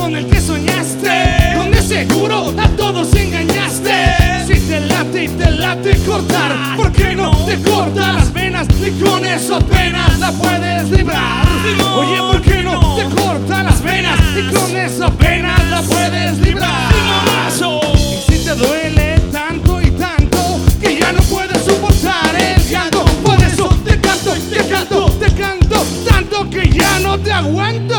con el que soñaste, donde seguro a todos engañaste. Si te late y te late cortar, ¿por qué no te cortas las venas y con eso apenas la puedes librar? Oye, ¿por qué no te cortas las venas y con eso apenas la puedes librar? Y si te duele tanto y tanto que ya no puedes soportar el llanto, por eso te canto, te canto, te canto tanto que ya no te aguanto.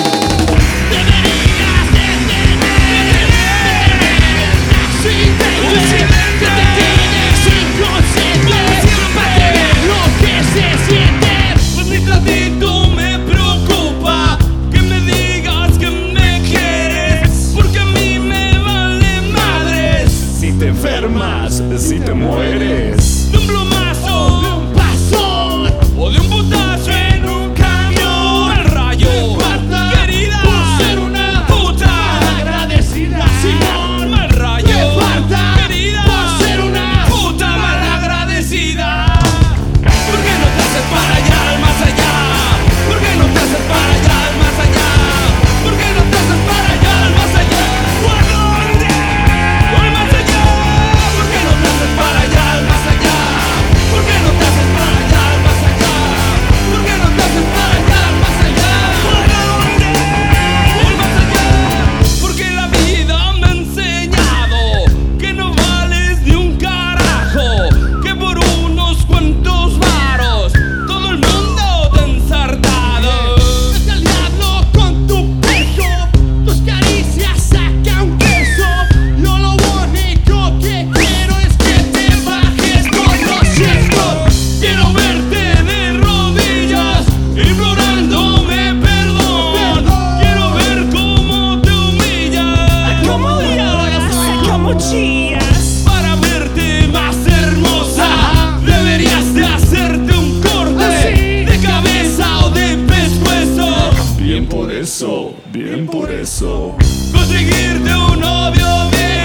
Si te mueres de un plumazo, de un pasón o de un putazo en un cambio, el rayo te parta, querida, por ser una puta malagradecida. Simón, mal rayo te parta, querida, por ser una puta malagradecida. ¿Por qué no te haces para allá, al más allá? ¿Por qué no te haces para allá, al más allá? ¿Por qué no te haces para allá, al más allá? ¿O a dónde? ¿O al más allá? Para allá, al más allá. ¿Por qué no te haces para allá, al más allá? ¿Por qué no te haces para allá, al más allá? ¿Para dónde? Al más allá. Porque la vida me ha enseñado que no vales ni un carajo, que por unos cuantos varos todo el mundo te ha ensartado. Vete al diablo con tu pecho, tus caricias sacan queso. No lo único que quiero es que te bajes con los chescos. Quiero verte de rodillas implorándome perdón. Quiero ver cómo te humillas, cómo lloras, cómo chillas. Para verte más hermosa deberías de hacerte un corte de cabeza o de pescuezo. bien por eso, bien por eso. Conseguirte un novio bien